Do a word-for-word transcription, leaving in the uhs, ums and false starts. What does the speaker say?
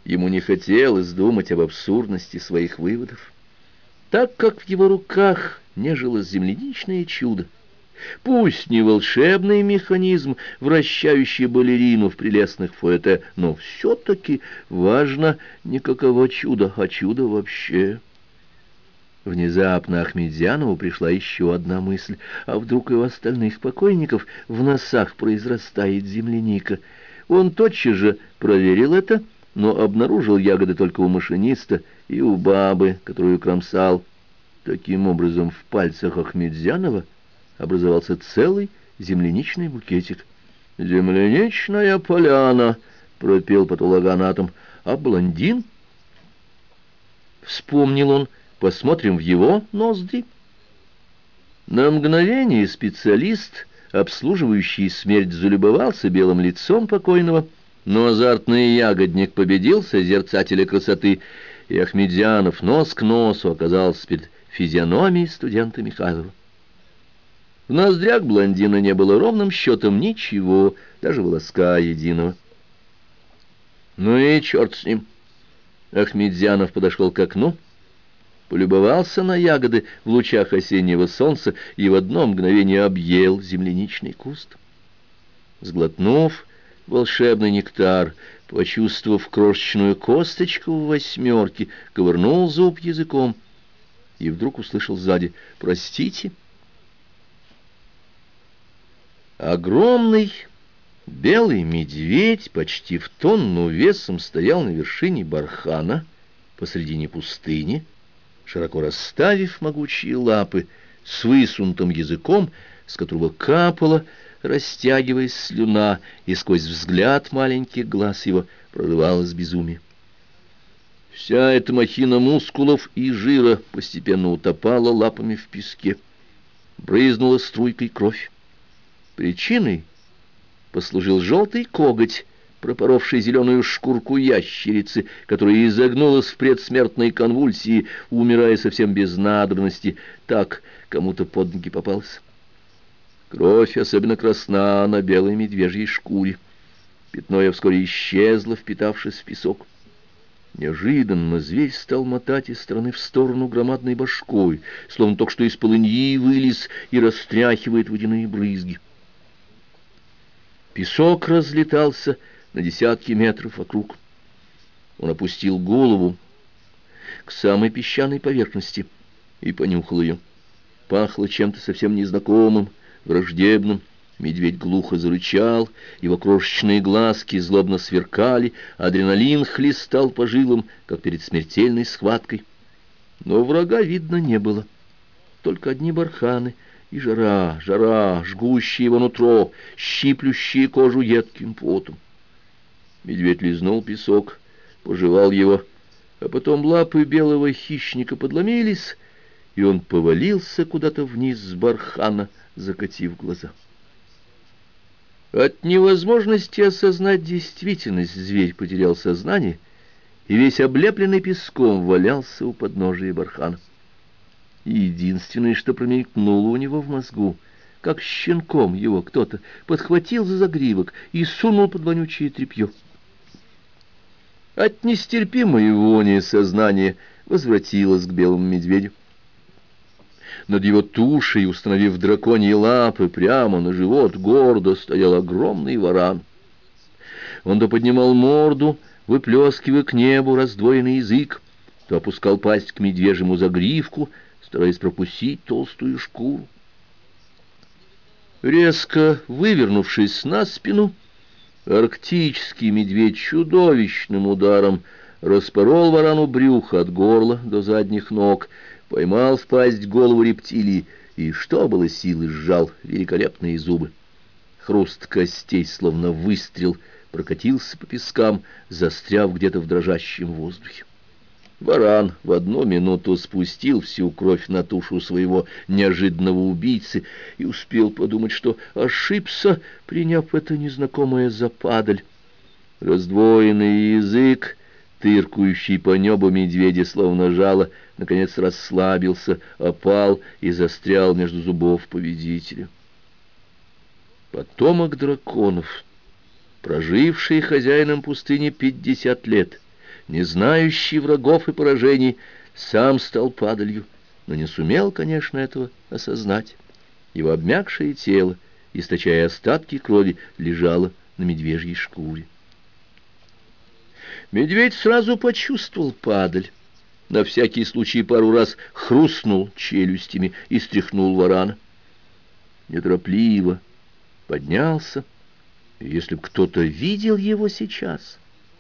Ему не хотелось думать об абсурдности своих выводов. Так как в его руках нежилось земляничное чудо, пусть не волшебный механизм, вращающий балерину в прелестных фуэте, но все-таки важно не каково чудо, а чудо вообще. Внезапно Ахмедзянову пришла еще одна мысль: а вдруг и у остальных покойников в носах произрастает земляника? Он тотчас же проверил это, но обнаружил ягоды только у машиниста и у бабы, которую кромсал. Таким образом, в пальцах Ахмедзянова образовался целый земляничный букетик. «Земляничная поляна», — пропел патологоанатом. «А блондин?» Вспомнил он. «Посмотрим в его ноздри». На мгновение специалист, обслуживающий смерть, залюбовался белым лицом покойного, но азартный ягодник победил созерцателя красоты, и Ахмедзянов нос к носу оказался перед физиономией студента Михайлова. В ноздрях блондина не было ровным счетом ничего, даже волоска единого. Ну и черт с ним. Ахмедзянов подошел к окну, полюбовался на ягоды в лучах осеннего солнца и в одно мгновение объел земляничный куст. Сглотнув волшебный нектар, почувствовав крошечную косточку в восьмерке, ковырнул зуб языком и вдруг услышал сзади: «Простите». Огромный белый медведь почти в тонну весом стоял на вершине бархана посредине пустыни, широко расставив могучие лапы, с высунутым языком, с которого капала, растягиваясь слюна, и сквозь взгляд маленьких глаз его прорывалось безумие. Вся эта махина мускулов и жира постепенно утопала лапами в песке, брызнула струйкой кровь. Причиной послужил желтый коготь, пропоровший зеленую шкурку ящерицы, которая изогнулась в предсмертной конвульсии, умирая совсем без надобности. Так кому-то под ноги попался. Кровь особенно красна на белой медвежьей шкуре. Пятно вскоре исчезло, впитавшись в песок. Неожиданно зверь стал мотать из стороны в сторону громадной башкой, словно только что из полыньи вылез и растряхивает водяные брызги. Песок разлетался на десятки метров вокруг. Он опустил голову к самой песчаной поверхности и понюхал ее. Пахло чем-то совсем незнакомым, враждебным. Медведь глухо зарычал, его крошечные глазки злобно сверкали, адреналин хлестал по жилам, как перед смертельной схваткой. Но врага видно не было, только одни барханы и жара, жара, жгущие его нутро, щиплющие кожу едким потом. Медведь лизнул песок, пожевал его, а потом лапы белого хищника подломились, и он повалился куда-то вниз с бархана, закатив глаза. От невозможности осознать действительность зверь потерял сознание и весь облепленный песком валялся у подножия бархана. И единственное, что промелькнуло у него в мозгу, как щенком его кто-то подхватил за загривок и сунул под вонючее тряпье. От нестерпимой вони сознание возвратилось к белому медведю. Над его тушей, установив драконьи лапы прямо на живот, гордо стоял огромный варан. Он то поднимал морду, выплескивая к небу раздвоенный язык, то опускал пасть к медвежьему загривку, стараясь пропустить толстую шкуру. Резко вывернувшись на спину, арктический медведь чудовищным ударом распорол варану брюхо от горла до задних ног, поймал в пасть голову рептилии и, что было силы, сжал великолепные зубы. Хруст костей, словно выстрел, прокатился по пескам, застряв где-то в дрожащем воздухе. Варан в одну минуту спустил всю кровь на тушу своего неожиданного убийцы и успел подумать, что ошибся, приняв это незнакомое за падаль. Раздвоенный язык, тыркающий по небу медведя, словно жало, наконец расслабился, опал и застрял между зубов победителя. Потомок драконов, проживший хозяином пустыни пятьдесят лет, не знающий врагов и поражений, сам стал падалью, но не сумел, конечно, этого осознать. Его обмякшее тело, источая остатки крови, лежало на медвежьей шкуре. Медведь сразу почувствовал падаль. На всякий случай пару раз хрустнул челюстями и стряхнул варана. Неторопливо поднялся. И если б кто-то видел его сейчас,